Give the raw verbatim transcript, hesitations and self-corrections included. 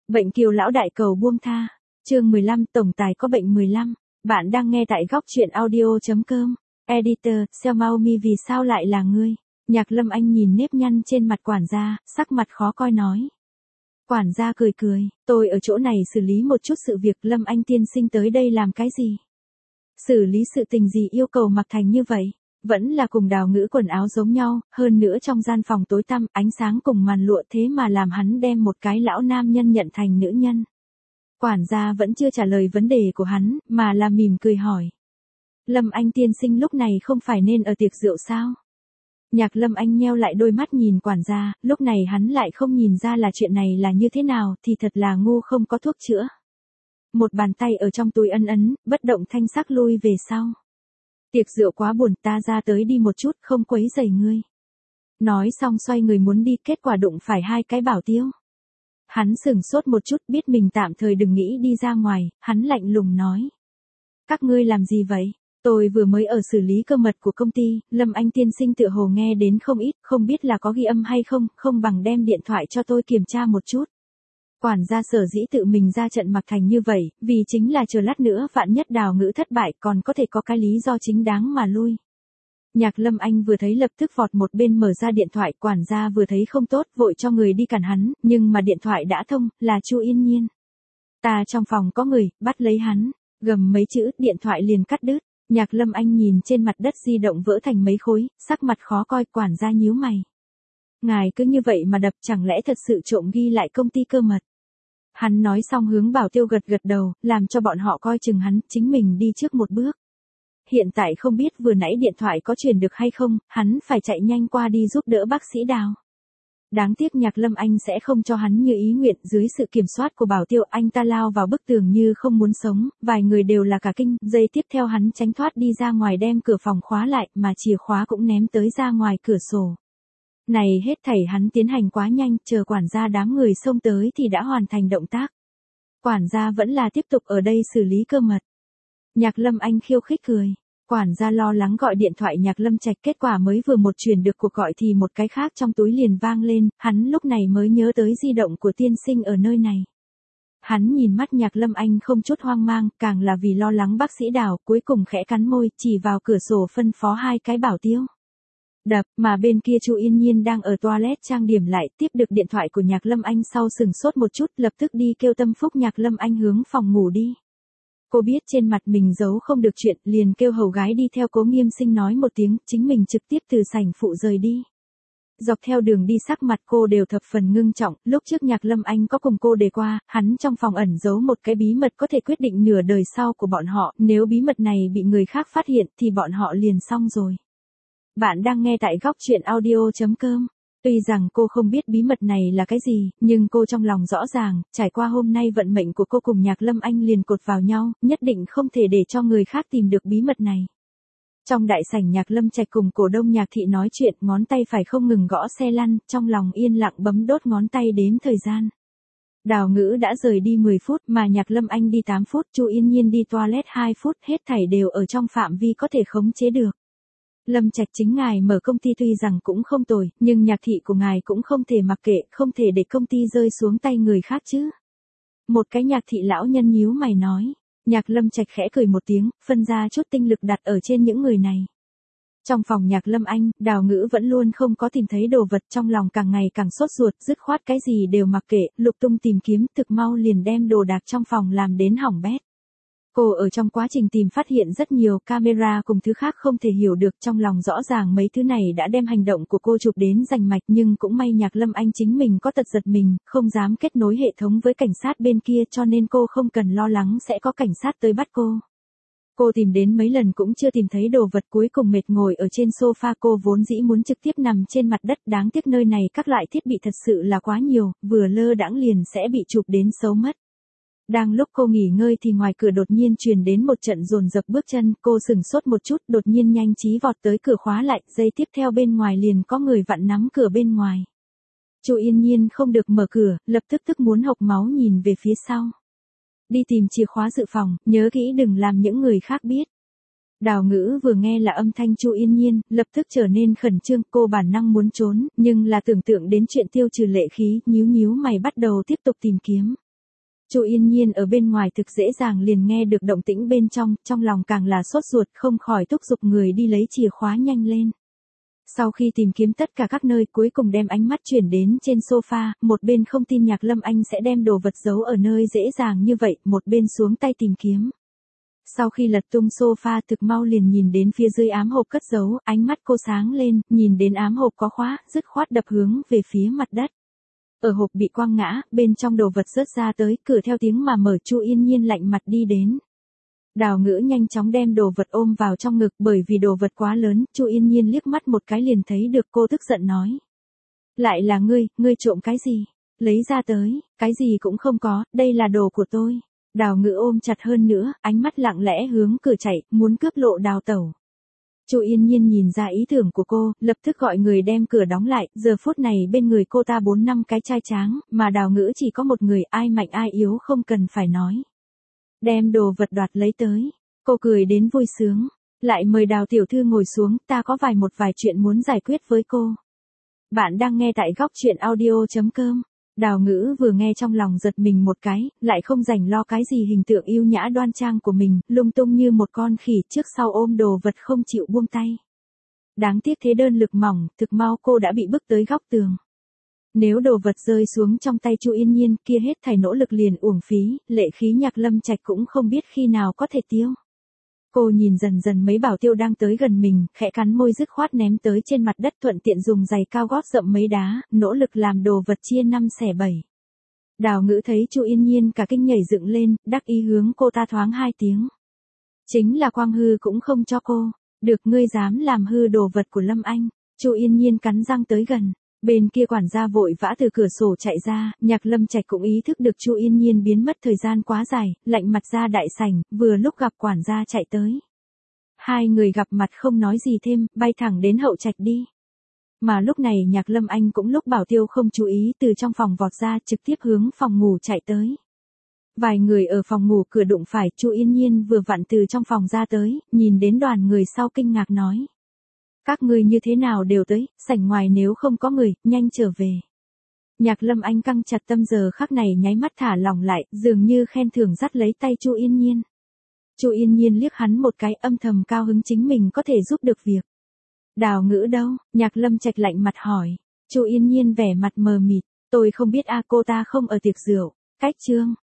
Bệnh kiều lão đại cầu buông tha. Chương mười lăm, tổng tài có bệnh mười lăm. Bạn đang nghe tại góc truyện audio.com. Editor, Xiaomi vì sao lại là ngươi? Nhạc Lâm Anh nhìn nếp nhăn trên mặt quản gia, sắc mặt khó coi nói. Quản gia cười cười, tôi ở chỗ này xử lý một chút sự việc. Lâm Anh tiên sinh tới đây làm cái gì? Xử lý sự tình gì yêu cầu mặc thành như vậy? Vẫn là cùng Đào Ngữ quần áo giống nhau, hơn nữa trong gian phòng tối tăm, ánh sáng cùng màn lụa, thế mà làm hắn đem một cái lão nam nhân nhận thành nữ nhân. Quản gia vẫn chưa trả lời vấn đề của hắn, mà là mỉm cười hỏi. Lâm Anh tiên sinh lúc này không phải nên ở tiệc rượu sao? Nhạc Lâm Anh nheo lại đôi mắt nhìn quản gia, lúc này hắn lại không nhìn ra là chuyện này là như thế nào, thì thật là ngu không có thuốc chữa. Một bàn tay ở trong túi ân ấn, bất động thanh sắc lui về sau. Tiệc rượu quá buồn, ta ra tới đi một chút, không quấy rầy ngươi. Nói xong xoay người muốn đi, kết quả đụng phải hai cái bảo tiêu. Hắn sửng sốt một chút, biết mình tạm thời đừng nghĩ đi ra ngoài, hắn lạnh lùng nói. Các ngươi làm gì vậy? Tôi vừa mới ở xử lý cơ mật của công ty, Lâm Anh tiên sinh tựa hồ nghe đến không ít, không biết là có ghi âm hay không, không bằng đem điện thoại cho tôi kiểm tra một chút. Quản gia sở dĩ tự mình ra trận mặc thành như vậy, vì chính là chờ lát nữa vạn nhất Đào Ngữ thất bại còn có thể có cái lý do chính đáng mà lui. Nhạc Lâm Anh vừa thấy lập tức vọt một bên mở ra điện thoại, quản gia vừa thấy không tốt vội cho người đi cản hắn, nhưng mà điện thoại đã thông, là Chu Yên Nhiên. Ta trong phòng có người, bắt lấy hắn, gầm mấy chữ, điện thoại liền cắt đứt. Nhạc Lâm Anh nhìn trên mặt đất di động vỡ thành mấy khối, sắc mặt khó coi, quản gia nhíu mày. Ngài cứ như vậy mà đập, chẳng lẽ thật sự trộm ghi lại công ty cơ mật? Hắn nói xong hướng bảo tiêu gật gật đầu, làm cho bọn họ coi chừng hắn, chính mình đi trước một bước. Hiện tại không biết vừa nãy điện thoại có truyền được hay không, hắn phải chạy nhanh qua đi giúp đỡ bác sĩ Đào. Đáng tiếc Nhạc Lâm Anh sẽ không cho hắn như ý nguyện, dưới sự kiểm soát của bảo tiêu anh ta lao vào bức tường như không muốn sống, vài người đều là cả kinh, giây tiếp theo hắn tránh thoát đi ra ngoài đem cửa phòng khóa lại, mà chìa khóa cũng ném tới ra ngoài cửa sổ. Này hết thảy hắn tiến hành quá nhanh, chờ quản gia đám người xông tới thì đã hoàn thành động tác. Quản gia vẫn là tiếp tục ở đây xử lý cơ mật. Nhạc Lâm Anh khiêu khích cười. Quản gia lo lắng gọi điện thoại Nhạc Lâm Trạch, kết quả mới vừa một truyền được cuộc gọi thì một cái khác trong túi liền vang lên, hắn lúc này mới nhớ tới di động của tiên sinh ở nơi này. Hắn nhìn mắt Nhạc Lâm Anh không chút hoang mang, càng là vì lo lắng bác sĩ Đào, cuối cùng khẽ cắn môi, chỉ vào cửa sổ phân phó hai cái bảo tiêu. Đập, mà bên kia Chu Yên Nhiên đang ở toilet trang điểm lại, tiếp được điện thoại của Nhạc Lâm Anh sau sừng sốt một chút, lập tức đi kêu tâm phúc Nhạc Lâm Anh hướng phòng ngủ đi. Cô biết trên mặt mình giấu không được chuyện, liền kêu hầu gái đi theo Cố Nghiêm Sinh nói một tiếng, chính mình trực tiếp từ sảnh phụ rời đi. Dọc theo đường đi sắc mặt cô đều thập phần ngưng trọng, lúc trước Nhạc Lâm Anh có cùng cô đề qua, hắn trong phòng ẩn giấu một cái bí mật có thể quyết định nửa đời sau của bọn họ, nếu bí mật này bị người khác phát hiện thì bọn họ liền xong rồi. Bạn đang nghe tại góc truyện audio.com. Tuy rằng cô không biết bí mật này là cái gì, nhưng cô trong lòng rõ ràng, trải qua hôm nay vận mệnh của cô cùng Nhạc Lâm Anh liền cột vào nhau, nhất định không thể để cho người khác tìm được bí mật này. Trong đại sảnh Nhạc Lâm Trạch cùng cổ đông Nhạc Thị nói chuyện, ngón tay phải không ngừng gõ xe lăn, trong lòng yên lặng bấm đốt ngón tay đếm thời gian. Đào Ngữ đã rời đi mười phút mà Nhạc Lâm Anh đi tám phút, Chu Yên Nhiên đi toilet hai phút, hết thảy đều ở trong phạm vi có thể khống chế được. Lâm Trạch chính ngài mở công ty tuy rằng cũng không tồi, nhưng Nhạc Thị của ngài cũng không thể mặc kệ, không thể để công ty rơi xuống tay người khác chứ. Một cái Nhạc Thị lão nhân nhíu mày nói. Nhạc Lâm Trạch khẽ cười một tiếng, phân ra chút tinh lực đặt ở trên những người này. Trong phòng Nhạc Lâm Anh, Đào Ngữ vẫn luôn không có tìm thấy đồ vật, trong lòng càng ngày càng sốt ruột, dứt khoát cái gì đều mặc kệ, lục tung tìm kiếm, thực mau liền đem đồ đạc trong phòng làm đến hỏng bét. Cô ở trong quá trình tìm phát hiện rất nhiều camera cùng thứ khác không thể hiểu được, trong lòng rõ ràng mấy thứ này đã đem hành động của cô chụp đến rành mạch, nhưng cũng may Nhạc Lâm Anh chính mình có tật giật mình, không dám kết nối hệ thống với cảnh sát bên kia cho nên cô không cần lo lắng sẽ có cảnh sát tới bắt cô. Cô tìm đến mấy lần cũng chưa tìm thấy đồ vật, cuối cùng mệt ngồi ở trên sofa, cô vốn dĩ muốn trực tiếp nằm trên mặt đất, đáng tiếc nơi này các loại thiết bị thật sự là quá nhiều, vừa lơ đãng liền sẽ bị chụp đến xấu mất. Đang lúc cô nghỉ ngơi thì ngoài cửa đột nhiên truyền đến một trận dồn dập bước chân, cô sửng sốt một chút, đột nhiên nhanh trí vọt tới cửa khóa lại, giây tiếp theo bên ngoài liền có người vặn nắm cửa bên ngoài. Chu Yên Nhiên không được mở cửa, lập tức tức muốn hộc máu nhìn về phía sau. Đi tìm chìa khóa dự phòng, nhớ kỹ đừng làm những người khác biết. Đào Ngữ vừa nghe là âm thanh Chu Yên Nhiên, lập tức trở nên khẩn trương, cô bản năng muốn trốn, nhưng là tưởng tượng đến chuyện tiêu trừ lệ khí, nhíu nhíu mày bắt đầu tiếp tục tìm kiếm. Chu Yên Nhiên ở bên ngoài thực dễ dàng liền nghe được động tĩnh bên trong, trong lòng càng là sốt ruột không khỏi thúc giục người đi lấy chìa khóa nhanh lên. Sau khi tìm kiếm tất cả các nơi cuối cùng đem ánh mắt chuyển đến trên sofa, một bên không tin Nhạc Lâm Anh sẽ đem đồ vật giấu ở nơi dễ dàng như vậy, một bên xuống tay tìm kiếm. Sau khi lật tung sofa thực mau liền nhìn đến phía dưới ám hộp cất giấu, ánh mắt cô sáng lên, nhìn đến ám hộp có khóa, dứt khoát đập hướng về phía mặt đất. Ở hộp bị quăng ngã, bên trong đồ vật rớt ra tới, cửa theo tiếng mà mở. Chu Yên Nhiên lạnh mặt đi đến. Đào Ngữ nhanh chóng đem đồ vật ôm vào trong ngực, bởi vì đồ vật quá lớn, Chu Yên Nhiên liếc mắt một cái liền thấy được, cô tức giận nói. Lại là ngươi, ngươi trộm cái gì? Lấy ra tới, cái gì cũng không có, đây là đồ của tôi. Đào Ngữ ôm chặt hơn nữa, ánh mắt lặng lẽ hướng cửa chạy, muốn cướp lộ Đào tẩu. Chu Yên Nhiên nhìn ra ý tưởng của cô, lập tức gọi người đem cửa đóng lại, giờ phút này bên người cô ta bốn năm cái trai tráng, mà Đào Ngữ chỉ có một người, ai mạnh ai yếu không cần phải nói. Đem đồ vật đoạt lấy tới, cô cười đến vui sướng, lại mời Đào tiểu thư ngồi xuống, ta có vài một vài chuyện muốn giải quyết với cô. Bạn đang nghe tại góc truyện audio chấm com. Đào Ngữ vừa nghe trong lòng giật mình một cái, lại không rảnh lo cái gì hình tượng yêu nhã đoan trang của mình, lung tung như một con khỉ trước sau ôm đồ vật không chịu buông tay. Đáng tiếc thế đơn lực mỏng, thực mau cô đã bị bức tới góc tường. Nếu đồ vật rơi xuống trong tay Chu Yên Nhiên kia hết thảy nỗ lực liền uổng phí, lệ khí Nhạc Lâm Trạch cũng không biết khi nào có thể tiêu. Cô nhìn dần dần mấy bảo tiêu đang tới gần mình, khẽ cắn môi dứt khoát ném tới trên mặt đất, thuận tiện dùng giày cao gót dậm mấy đá, nỗ lực làm đồ vật chia năm xẻ bảy. Đào Ngữ thấy Chu Yên Nhiên cả kinh nhảy dựng lên, đắc ý hướng cô ta thoáng hai tiếng. Chính là quang hư cũng không cho cô, được ngươi dám làm hư đồ vật của Lâm Anh. Chu Yên Nhiên cắn răng tới gần. Bên kia quản gia vội vã từ cửa sổ chạy ra, Nhạc Lâm Trạch cũng ý thức được Chu Yên Nhiên biến mất thời gian quá dài, lạnh mặt ra đại sảnh, vừa lúc gặp quản gia chạy tới. Hai người gặp mặt không nói gì thêm, bay thẳng đến hậu trạch đi. Mà lúc này Nhạc Lâm Anh cũng lúc bảo tiêu không chú ý từ trong phòng vọt ra, trực tiếp hướng phòng ngủ chạy tới. Vài người ở phòng ngủ cửa đụng phải, Chu Yên Nhiên vừa vặn từ trong phòng ra tới, nhìn đến đoàn người sau kinh ngạc nói. Các ngươi như thế nào đều tới, sảnh ngoài nếu không có người, nhanh trở về. Nhạc Lâm Anh căng chặt tâm giờ khắc này nháy mắt thả lỏng lại, dường như khen thưởng dắt lấy tay Chu Yên Nhiên. Chu Yên Nhiên liếc hắn một cái, âm thầm cao hứng chính mình có thể giúp được việc. Đào Ngữ đâu? Nhạc Lâm Trạch lạnh mặt hỏi. Chu Yên Nhiên vẻ mặt mờ mịt, tôi không biết a cô ta không ở tiệc rượu. Cách chương,